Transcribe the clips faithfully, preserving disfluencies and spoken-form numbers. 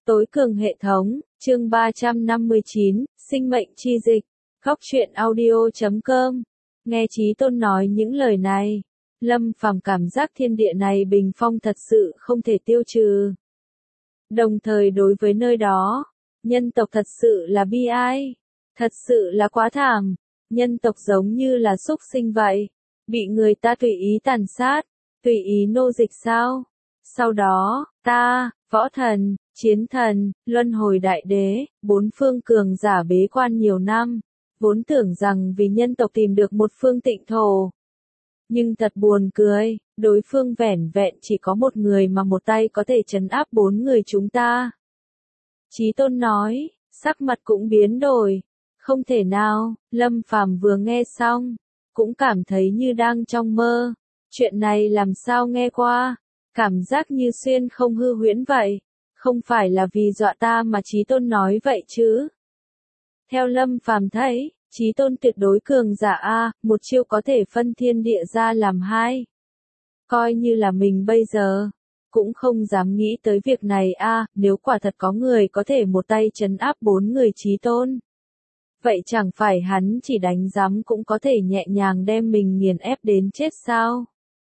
Tối cường hệ thống, chương ba trăm năm mươi chín, sinh mệnh chi dịch. Góc truyện audio chấm com. Nghe Chí Tôn nói những lời này, Lâm Phàm cảm giác thiên địa này bình phong thật sự không thể tiêu trừ. Đồng thời đối với nơi đó, nhân tộc thật sự là bi ai, thật sự là quá thảm, nhân tộc giống như là súc sinh vậy, bị người ta tùy ý tàn sát, tùy ý nô dịch sao? Sau đó, ta, võ thần, chiến thần, luân hồi đại đế, bốn phương cường giả bế quan nhiều năm, vốn tưởng rằng vì nhân tộc tìm được một phương tịnh thổ. Nhưng thật buồn cười, đối phương vẻn vẹn chỉ có một người mà một tay có thể trấn áp bốn người chúng ta. Chí Tôn nói, sắc mặt cũng biến đổi. Không thể nào, Lâm Phàm vừa nghe xong, cũng cảm thấy như đang trong mơ. Chuyện này làm sao nghe qua, cảm giác như xuyên không hư huyễn vậy. Không phải là vì dọa ta mà Chí Tôn nói vậy chứ. Theo Lâm Phàm thấy, Chí Tôn tuyệt đối cường giả a, một chiêu có thể phân thiên địa ra làm hai. Coi như là mình bây giờ, cũng không dám nghĩ tới việc này a, nếu quả thật có người có thể một tay trấn áp bốn người Chí Tôn. Vậy chẳng phải hắn chỉ đánh giám cũng có thể nhẹ nhàng đem mình nghiền ép đến chết sao?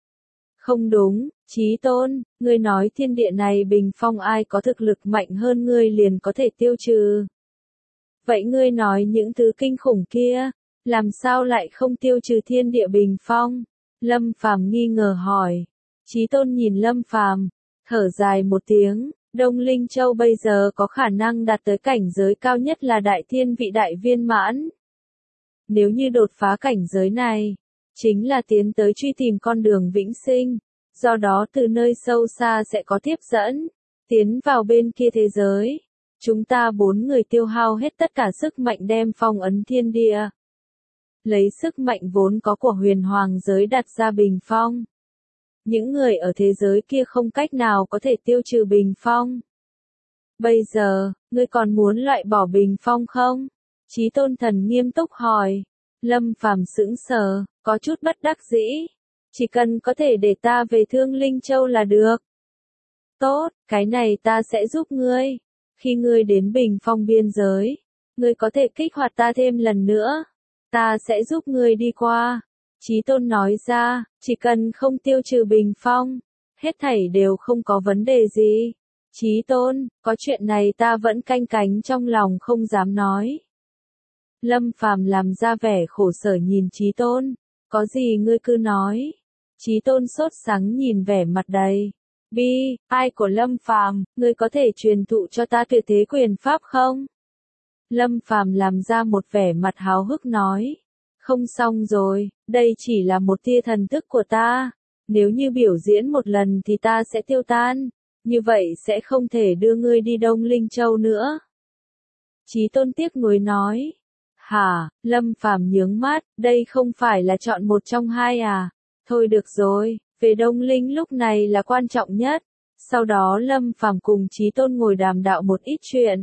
Không đúng, Chí Tôn, ngươi nói thiên địa này bình phong ai có thực lực mạnh hơn ngươi liền có thể tiêu trừ. Vậy ngươi nói những thứ kinh khủng kia, làm sao lại không tiêu trừ thiên địa bình phong? Lâm Phàm nghi ngờ hỏi. Chí Tôn nhìn Lâm Phàm, thở dài một tiếng, Đông Linh Châu bây giờ có khả năng đạt tới cảnh giới cao nhất là đại thiên vị đại viên mãn. Nếu như đột phá cảnh giới này, chính là tiến tới truy tìm con đường vĩnh sinh, do đó từ nơi sâu xa sẽ có tiếp dẫn, tiến vào bên kia thế giới. Chúng ta bốn người tiêu hao hết tất cả sức mạnh đem phong ấn thiên địa. Lấy sức mạnh vốn có của huyền hoàng giới đặt ra bình phong. Những người ở thế giới kia không cách nào có thể tiêu trừ bình phong. Bây giờ, ngươi còn muốn loại bỏ bình phong không? Chí Tôn thần nghiêm túc hỏi. Lâm Phàm sững sờ, có chút bất đắc dĩ. Chỉ cần có thể để ta về Thương Linh Châu là được. Tốt, cái này ta sẽ giúp ngươi. Khi ngươi đến bình phong biên giới, ngươi có thể kích hoạt ta thêm lần nữa. Ta sẽ giúp ngươi đi qua. Chí Tôn nói ra, chỉ cần không tiêu trừ bình phong, hết thảy đều không có vấn đề gì. Chí Tôn, có chuyện này ta vẫn canh cánh trong lòng không dám nói. Lâm Phàm làm ra vẻ khổ sở nhìn Chí Tôn, có gì ngươi cứ nói. Chí Tôn sốt sắng nhìn vẻ mặt đầy bi ai của Lâm Phàm, ngươi có thể truyền thụ cho ta tuyệt thế quyền pháp không? Lâm Phàm làm ra một vẻ mặt háo hức nói, không xong rồi, đây chỉ là một tia thần thức của ta, nếu như biểu diễn một lần thì ta sẽ tiêu tan, như vậy sẽ không thể đưa ngươi đi Đông Linh Châu nữa. Chí Tôn tiếc nuối nói, hả, Lâm Phàm nhướng mắt, đây không phải là chọn một trong hai à, thôi được rồi. Về Đông Linh lúc này là quan trọng nhất. Sau đó Lâm Phàm cùng Chí Tôn ngồi đàm đạo một ít chuyện.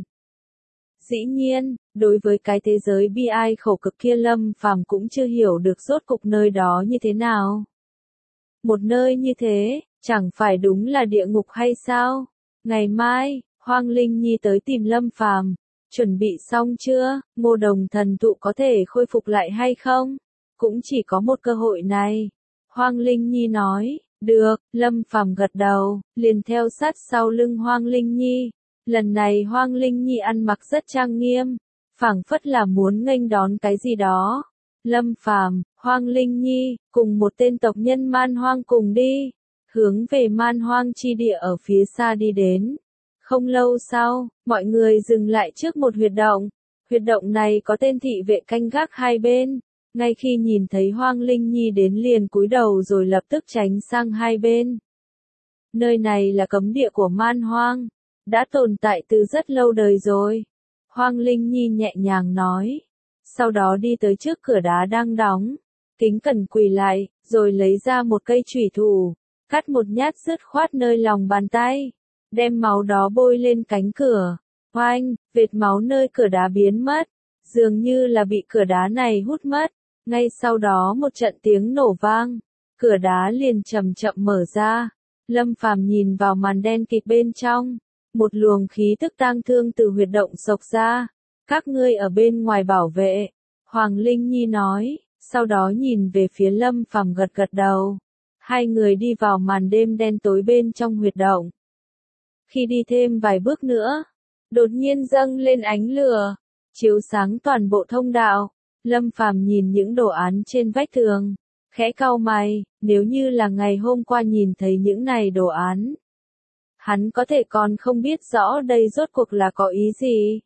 Dĩ nhiên, đối với cái thế giới bi ai khổ cực kia Lâm Phàm cũng chưa hiểu được rốt cục nơi đó như thế nào. Một nơi như thế, chẳng phải đúng là địa ngục hay sao? Ngày mai, Hoang Linh Nhi tới tìm Lâm Phàm, chuẩn bị xong chưa? Ngô Đồng thần thụ có thể khôi phục lại hay không? Cũng chỉ có một cơ hội này. Hoang Linh Nhi nói, được, Lâm Phàm gật đầu, liền theo sát sau lưng Hoang Linh Nhi. Lần này Hoang Linh Nhi ăn mặc rất trang nghiêm, phảng phất là muốn nghênh đón cái gì đó. Lâm Phàm, Hoang Linh Nhi, cùng một tên tộc nhân Man Hoang cùng đi, hướng về Man Hoang chi địa ở phía xa đi đến. Không lâu sau, mọi người dừng lại trước một huyệt động. Huyệt động này có tên thị vệ canh gác hai bên. Ngay khi nhìn thấy Hoang Linh Nhi đến liền cúi đầu rồi lập tức tránh sang hai bên. Nơi này là cấm địa của Man Hoang, đã tồn tại từ rất lâu đời rồi. Hoang Linh Nhi nhẹ nhàng nói. Sau đó đi tới trước cửa đá đang đóng, kính cẩn quỳ lại, rồi lấy ra một cây chủy thủ, cắt một nhát dứt khoát nơi lòng bàn tay, đem máu đó bôi lên cánh cửa. Oanh, vệt máu nơi cửa đá biến mất, dường như là bị cửa đá này hút mất. Ngay sau đó một trận tiếng nổ vang, cửa đá liền chậm chậm mở ra. Lâm Phàm nhìn vào màn đen kịt bên trong, Một luồng khí tức tang thương từ huyệt động xộc ra. Các ngươi ở bên ngoài bảo vệ. Hoàng Linh Nhi nói, sau đó nhìn về phía Lâm Phàm gật gật đầu. Hai người đi vào màn đêm đen tối bên trong huyệt động. Khi đi thêm vài bước nữa, đột nhiên dâng lên ánh lửa, chiếu sáng toàn bộ thông đạo. Lâm Phàm nhìn những đồ án trên vách tường, khẽ cau mày, nếu như là ngày hôm qua nhìn thấy những này đồ án, hắn có thể còn không biết rõ đây rốt cuộc là có ý gì.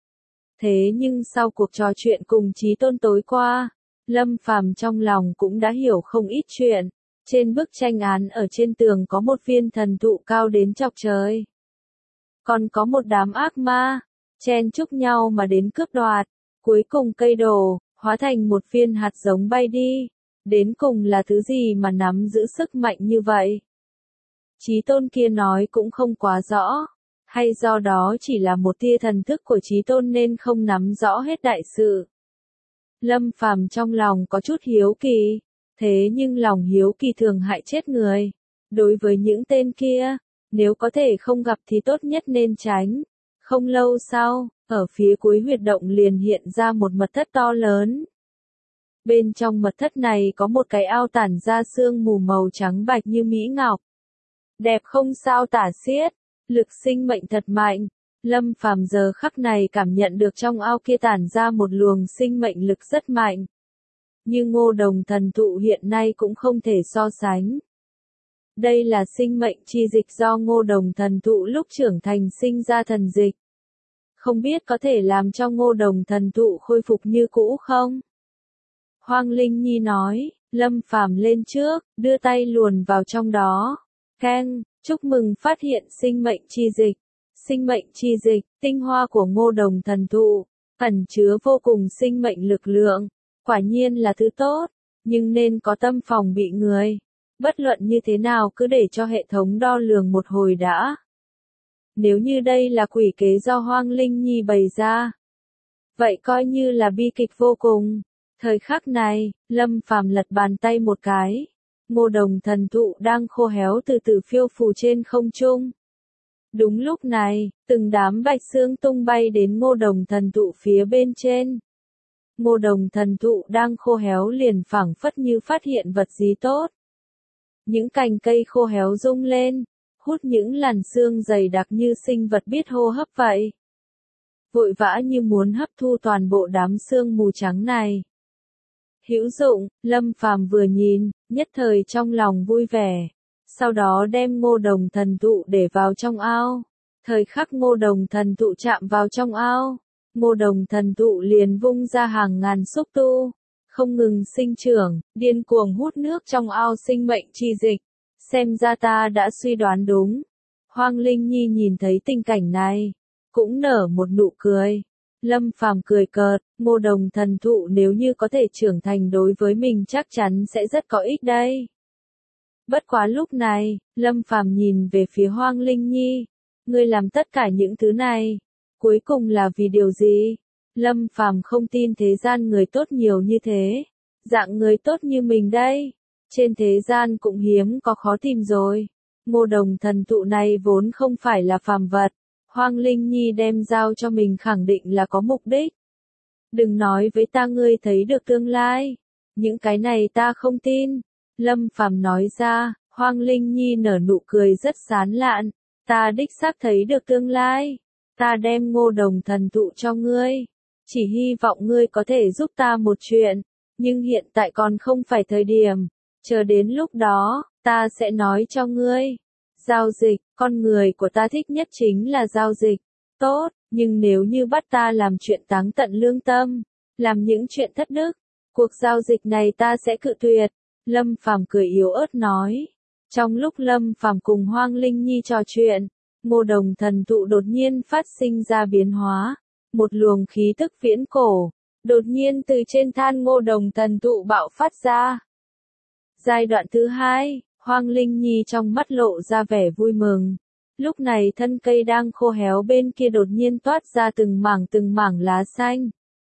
Thế nhưng sau cuộc trò chuyện cùng Chí Tôn tối qua, Lâm Phàm trong lòng cũng đã hiểu không ít chuyện. Trên bức tranh án ở trên tường có một viên thần thụ cao đến chọc trời. Còn có một đám ác ma, chen chúc nhau mà đến cướp đoạt. Cuối cùng cây đổ, hóa thành một viên hạt giống bay đi. Đến cùng là thứ gì mà nắm giữ sức mạnh như vậy? Chí Tôn kia nói cũng không quá rõ. Hay do đó chỉ là một tia thần thức của Chí Tôn nên không nắm rõ hết đại sự. Lâm Phàm trong lòng có chút hiếu kỳ. Thế nhưng lòng hiếu kỳ thường hại chết người. Đối với những tên kia, nếu có thể không gặp thì tốt nhất nên tránh. Không lâu sau, ở phía cuối huyệt động liền hiện ra một mật thất to lớn. Bên trong mật thất này có một cái ao tản ra sương mù màu trắng bạch như mỹ ngọc. Đẹp không sao tả xiết, lực sinh mệnh thật mạnh. Lâm Phàm giờ khắc này cảm nhận được trong ao kia tản ra một luồng sinh mệnh lực rất mạnh. Như Ngô Đồng thần thụ hiện nay cũng không thể so sánh. Đây là sinh mệnh chi dịch do Ngô Đồng thần thụ lúc trưởng thành sinh ra thần dịch. Không biết có thể làm cho Ngô Đồng thần thụ khôi phục như cũ không? Hoàng Linh Nhi nói, Lâm Phàm lên trước, đưa tay luồn vào trong đó. Keng, chúc mừng phát hiện sinh mệnh chi dịch. Sinh mệnh chi dịch, tinh hoa của Ngô Đồng thần thụ, ẩn chứa vô cùng sinh mệnh lực lượng. Quả nhiên là thứ tốt, nhưng nên có tâm phòng bị người. Bất luận như thế nào cứ để cho hệ thống đo lường một hồi đã. Nếu như đây là quỷ kế do Hoàng Linh Nhi bày ra, vậy coi như là bi kịch vô cùng. Thời khắc này, Lâm Phàm lật bàn tay một cái. Ngô Đồng thần thụ đang khô héo từ từ phiêu phù trên không trung. Đúng lúc này, từng đám bạch xương tung bay đến Ngô Đồng thần thụ phía bên trên. Ngô Đồng thần thụ đang khô héo liền phảng phất như phát hiện vật gì tốt. Những cành cây khô héo rung lên, hút những làn sương dày đặc như sinh vật biết hô hấp vậy. Vội vã như muốn hấp thu toàn bộ đám sương mù trắng này. Hữu dụng, Lâm Phàm vừa nhìn, nhất thời trong lòng vui vẻ. Sau đó đem Ngô Đồng thần thụ để vào trong ao. Thời khắc Ngô Đồng thần thụ chạm vào trong ao, Ngô Đồng thần thụ liền vung ra hàng ngàn xúc tu, không ngừng sinh trưởng, điên cuồng hút nước trong ao sinh mệnh chi dịch. Xem ra ta đã suy đoán đúng. Hoàng Linh Nhi nhìn thấy tình cảnh này, cũng nở một nụ cười. Lâm Phàm cười cợt, Ngô Đồng thần thụ nếu như có thể trưởng thành đối với mình chắc chắn sẽ rất có ích đây. Bất quá lúc này, Lâm Phàm nhìn về phía Hoàng Linh Nhi. Ngươi làm tất cả những thứ này, cuối cùng là vì điều gì? Lâm Phàm không tin thế gian người tốt nhiều như thế. Dạng người tốt như mình đây, trên thế gian cũng hiếm có khó tìm rồi. Ngô Đồng thần thụ này vốn không phải là phàm vật. Hoàng Linh Nhi đem giao cho mình khẳng định là có mục đích. Đừng nói với ta ngươi thấy được tương lai. Những cái này ta không tin. Lâm Phàm nói ra, Hoàng Linh Nhi nở nụ cười rất sán lạn. Ta đích xác thấy được tương lai. Ta đem Ngô Đồng thần thụ cho ngươi. Chỉ hy vọng ngươi có thể giúp ta một chuyện. Nhưng hiện tại còn không phải thời điểm. Chờ đến lúc đó, ta sẽ nói cho ngươi. Giao dịch, con người của ta thích nhất chính là giao dịch. Tốt, nhưng nếu như bắt ta làm chuyện táng tận lương tâm, làm những chuyện thất đức, cuộc giao dịch này ta sẽ cự tuyệt. Lâm Phàm cười yếu ớt nói. Trong lúc Lâm Phàm cùng Hoàng Linh Nhi trò chuyện, Ngô Đồng thần thụ đột nhiên phát sinh ra biến hóa. Một luồng khí tức viễn cổ, đột nhiên từ trên than Ngô Đồng thần thụ bạo phát ra. Giai đoạn thứ hai, Hoàng Linh Nhi trong mắt lộ ra vẻ vui mừng. Lúc này thân cây đang khô héo bên kia đột nhiên toát ra từng mảng từng mảng lá xanh.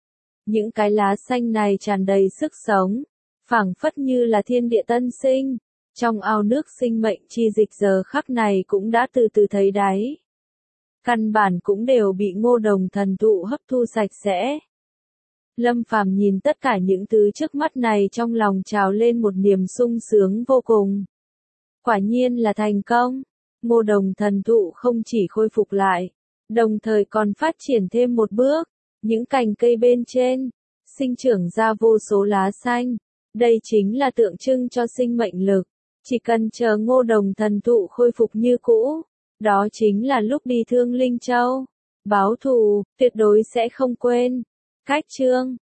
Những cái lá xanh này tràn đầy sức sống, phảng phất như là thiên địa tân sinh. Trong ao nước sinh mệnh chi dịch giờ khắc này cũng đã từ từ thấy đáy. căn bản cũng đều bị Ngô Đồng thần thụ hấp thu sạch sẽ. Lâm Phàm nhìn tất cả những thứ trước mắt này trong lòng trào lên một niềm sung sướng vô cùng. Quả nhiên là thành công, Ngô Đồng thần thụ không chỉ khôi phục lại, đồng thời còn phát triển thêm một bước, những cành cây bên trên, sinh trưởng ra vô số lá xanh. Đây chính là tượng trưng cho sinh mệnh lực, chỉ cần chờ Ngô Đồng thần thụ khôi phục như cũ, đó chính là lúc đi Thương Linh Châu, báo thù, tuyệt đối sẽ không quên. Cách chương